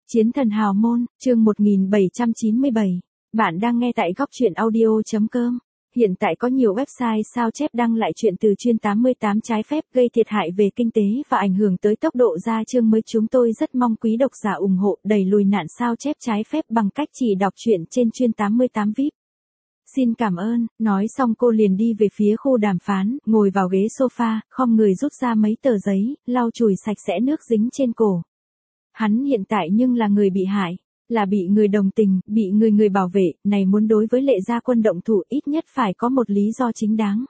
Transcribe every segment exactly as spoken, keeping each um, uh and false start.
Chiến thần hào môn, chương một nghìn bảy trăm chín mươi bảy. Bạn đang nghe tại góc truyện audio.com. Hiện tại có nhiều website sao chép đăng lại chuyện từ chuyên tám mươi tám trái phép gây thiệt hại về kinh tế và ảnh hưởng tới tốc độ ra chương mới. Chúng tôi rất mong quý độc giả ủng hộ đẩy lùi nạn sao chép trái phép bằng cách chỉ đọc truyện trên chuyên tám mươi tám vi ai pi. Xin cảm ơn, nói xong cô liền đi về phía khu đàm phán, ngồi vào ghế sofa, khom người rút ra mấy tờ giấy, lau chùi sạch sẽ nước dính trên cổ. Hắn hiện tại nhưng là người bị hại, là bị người đồng tình, bị người người bảo vệ, này muốn đối với Lệ Gia Quân động thủ ít nhất phải có một lý do chính đáng.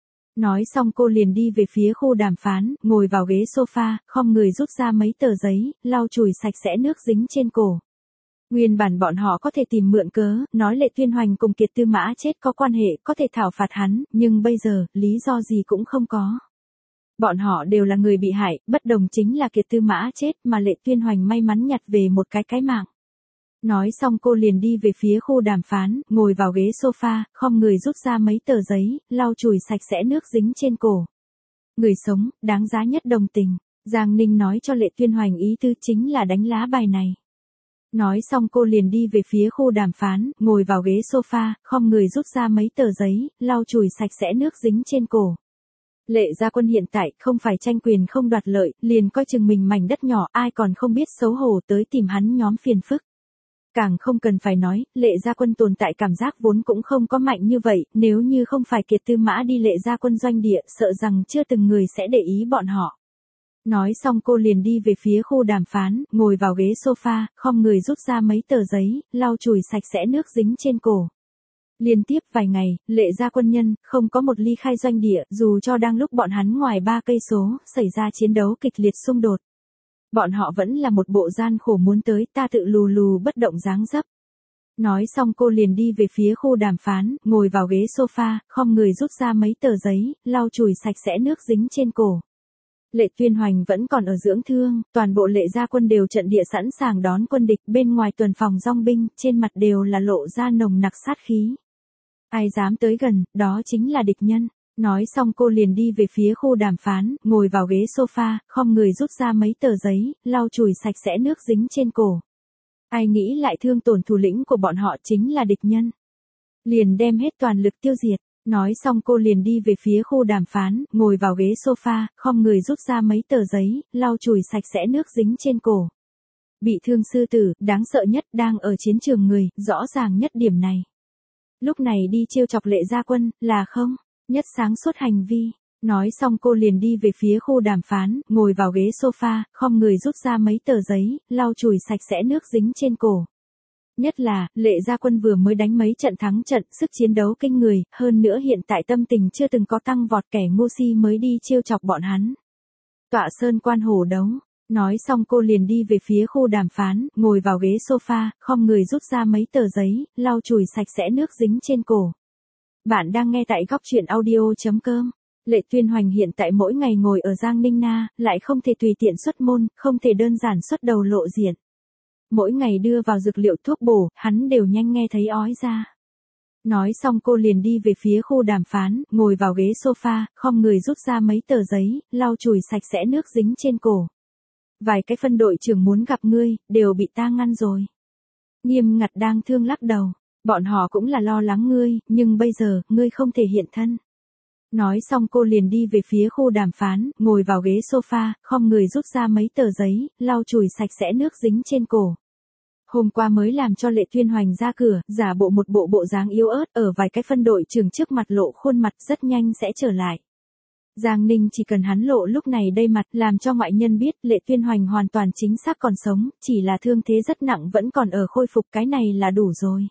Nói xong cô liền đi về phía khu đàm phán, ngồi vào ghế sofa, khom người rút ra mấy tờ giấy, lau chùi sạch sẽ nước dính trên cổ. Nguyên bản bọn họ có thể tìm mượn cớ, nói Lệ Tuyên Hoành cùng Kiệt Tư Mã chết có quan hệ, có thể thảo phạt hắn, nhưng bây giờ, lý do gì cũng không có. Bọn họ đều là người bị hại, bất đồng chính là Kiệt Tư Mã chết mà Lệ Tuyên Hoành may mắn nhặt về một cái cái mạng. Nói xong cô liền đi về phía khu đàm phán, ngồi vào ghế sofa, khom người rút ra mấy tờ giấy, lau chùi sạch sẽ nước dính trên cổ. Người sống, đáng giá nhất đồng tình. Giang Ninh nói cho Lệ Tuyên Hoành ý tư chính là đánh lá bài này. Nói xong cô liền đi về phía khu đàm phán, ngồi vào ghế sofa, khom người rút ra mấy tờ giấy, lau chùi sạch sẽ nước dính trên cổ. Lệ Gia Quân hiện tại không phải tranh quyền không đoạt lợi, liền coi chừng mình mảnh đất nhỏ, ai còn không biết xấu hổ tới tìm hắn nhóm phiền phức. Càng không cần phải nói, Lệ Gia Quân tồn tại cảm giác vốn cũng không có mạnh như vậy, nếu như không phải Kiệt Tư Mã đi Lệ Gia Quân doanh địa, sợ rằng chưa từng người sẽ để ý bọn họ. Nói xong cô liền đi về phía khu đàm phán, ngồi vào ghế sofa, khom người rút ra mấy tờ giấy, lau chùi sạch sẽ nước dính trên cổ. Liên tiếp vài ngày, Lệ Gia Quân nhân, không có một ly khai doanh địa, dù cho đang lúc bọn hắn ngoài ba cây số, xảy ra chiến đấu kịch liệt xung đột. Bọn họ vẫn là một bộ gian khổ muốn tới, ta tự lù lù bất động dáng dấp. Nói xong cô liền đi về phía khu đàm phán, ngồi vào ghế sofa, khom người rút ra mấy tờ giấy, lau chùi sạch sẽ nước dính trên cổ. Lệ Tuyên Hoành vẫn còn ở dưỡng thương, toàn bộ Lệ Gia Quân đều trận địa sẵn sàng đón quân địch, bên ngoài tuần phòng dong binh, trên mặt đều là lộ ra nồng nặc sát khí. Ai dám tới gần, đó chính là địch nhân. Nói xong cô liền đi về phía khu đàm phán, ngồi vào ghế sofa, khom người rút ra mấy tờ giấy, lau chùi sạch sẽ nước dính trên cổ. Ai nghĩ lại thương tổn thủ lĩnh của bọn họ chính là địch nhân. Liền đem hết toàn lực tiêu diệt. Nói xong cô liền đi về phía khu đàm phán, ngồi vào ghế sofa, khom người rút ra mấy tờ giấy, lau chùi sạch sẽ nước dính trên cổ. Bị thương sư tử, đáng sợ nhất, đang ở chiến trường người, rõ ràng nhất điểm này. Lúc này đi trêu chọc Lệ Gia Quân, là không, nhất sáng suốt hành vi. Nói xong cô liền đi về phía khu đàm phán, ngồi vào ghế sofa, khom người rút ra mấy tờ giấy, lau chùi sạch sẽ nước dính trên cổ. Nhất là, Lệ Gia Quân vừa mới đánh mấy trận thắng trận, sức chiến đấu kinh người, hơn nữa hiện tại tâm tình chưa từng có tăng vọt, kẻ ngu si mới đi trêu chọc bọn hắn. Tọa sơn quan hổ đấu. Nói xong cô liền đi về phía khu đàm phán, ngồi vào ghế sofa, khom người rút ra mấy tờ giấy, lau chùi sạch sẽ nước dính trên cổ. Bạn đang nghe tại góc truyện audio.com. Lệ Tuyên Hoành hiện tại mỗi ngày ngồi ở Giang Ninh Na, lại không thể tùy tiện xuất môn, không thể đơn giản xuất đầu lộ diện. Mỗi ngày đưa vào dược liệu thuốc bổ, hắn đều nhanh nghe thấy ói ra. Nói xong cô liền đi về phía khu đàm phán, ngồi vào ghế sofa, khom người rút ra mấy tờ giấy, lau chùi sạch sẽ nước dính trên cổ. Vài cái phân đội trưởng muốn gặp ngươi, đều bị ta ngăn rồi. Nghiêm Ngặt đang thương lắc đầu. Bọn họ cũng là lo lắng ngươi, nhưng bây giờ, ngươi không thể hiện thân. Nói xong cô liền đi về phía khu đàm phán, ngồi vào ghế sofa, khom người rút ra mấy tờ giấy, lau chùi sạch sẽ nước dính trên cổ. Hôm qua mới làm cho Lệ Tuyên Hoành ra cửa, giả bộ một bộ bộ dáng yếu ớt, ở vài cái phân đội trưởng trước mặt lộ khuôn mặt, rất nhanh sẽ trở lại. Giang Ninh chỉ cần hắn lộ lúc này đây mặt, làm cho ngoại nhân biết Lệ Tuyên Hoành hoàn toàn chính xác còn sống, chỉ là thương thế rất nặng vẫn còn ở khôi phục, cái này là đủ rồi.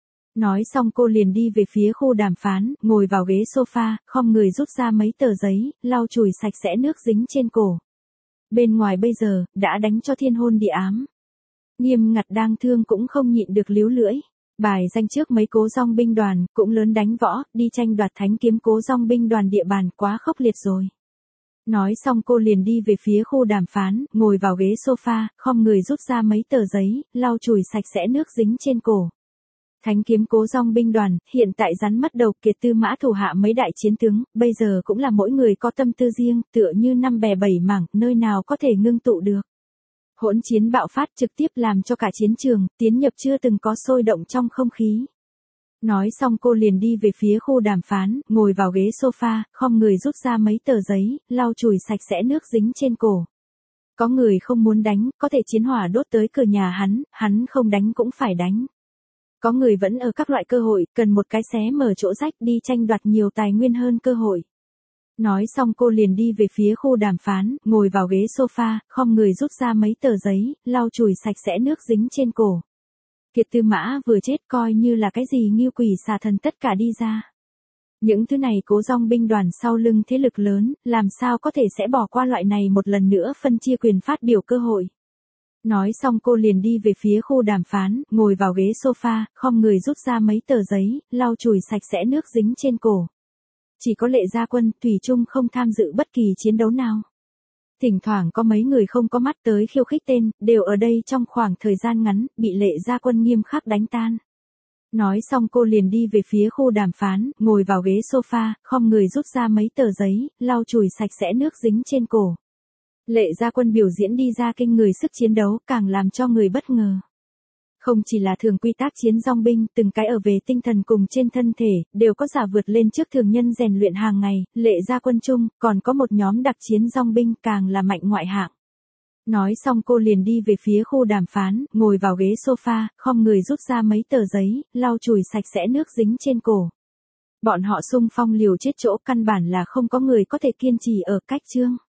Nói xong cô liền đi về phía khu đàm phán, ngồi vào ghế sofa, khom người rút ra mấy tờ giấy, lau chùi sạch sẽ nước dính trên cổ. Bên ngoài bây giờ, đã đánh cho thiên hôn địa ám. Nghiêm Ngặt đang thương cũng không nhịn được líu lưỡi. Bài danh trước mấy Cố Dong binh đoàn, cũng lớn đánh võ, đi tranh đoạt thánh kiếm Cố Dong binh đoàn địa bàn, quá khốc liệt rồi. Nói xong cô liền đi về phía khu đàm phán, ngồi vào ghế sofa, khom người rút ra mấy tờ giấy, lau chùi sạch sẽ nước dính trên cổ. Thánh kiếm Cố Dong binh đoàn, hiện tại rắn mất đầu, Kiệt Tư Mã thủ hạ mấy đại chiến tướng, bây giờ cũng là mỗi người có tâm tư riêng, tựa như năm bè bảy mảng, nơi nào có thể ngưng tụ được. Hỗn chiến bạo phát trực tiếp làm cho cả chiến trường, tiến nhập chưa từng có sôi động trong không khí. Nói xong cô liền đi về phía khu đàm phán, ngồi vào ghế sofa, khom người rút ra mấy tờ giấy, lau chùi sạch sẽ nước dính trên cổ. Có người không muốn đánh, có thể chiến hỏa đốt tới cửa nhà hắn, hắn không đánh cũng phải đánh. Có người vẫn ở các loại cơ hội, cần một cái xé mở chỗ rách đi tranh đoạt nhiều tài nguyên hơn cơ hội. Nói xong cô liền đi về phía khu đàm phán, ngồi vào ghế sofa, khom người rút ra mấy tờ giấy, lau chùi sạch sẽ nước dính trên cổ. Kiệt Tư Mã vừa chết coi như là cái gì ngưu quỷ xà thần tất cả đi ra. Những thứ này Cố Dòng binh đoàn sau lưng thế lực lớn, làm sao có thể sẽ bỏ qua loại này một lần nữa phân chia quyền phát biểu cơ hội. Nói xong cô liền đi về phía khu đàm phán, ngồi vào ghế sofa, khom người rút ra mấy tờ giấy, lau chùi sạch sẽ nước dính trên cổ. Chỉ có Lệ Gia Quân, thủy chung không tham dự bất kỳ chiến đấu nào. Thỉnh thoảng có mấy người không có mắt tới khiêu khích tên, đều ở đây trong khoảng thời gian ngắn, bị Lệ Gia Quân nghiêm khắc đánh tan. Nói xong cô liền đi về phía khu đàm phán, ngồi vào ghế sofa, khom người rút ra mấy tờ giấy, lau chùi sạch sẽ nước dính trên cổ. Lệ Gia Quân biểu diễn đi ra kinh người sức chiến đấu, càng làm cho người bất ngờ. Không chỉ là thường quy tác chiến dòng binh, từng cái ở về tinh thần cùng trên thân thể, đều có giả vượt lên trước thường nhân rèn luyện hàng ngày, Lệ Gia Quân chung, còn có một nhóm đặc chiến dòng binh càng là mạnh ngoại hạng. Nói xong cô liền đi về phía khu đàm phán, ngồi vào ghế sofa, khom người rút ra mấy tờ giấy, lau chùi sạch sẽ nước dính trên cổ. Bọn họ xung phong liều chết chỗ căn bản là không có người có thể kiên trì ở cách chương.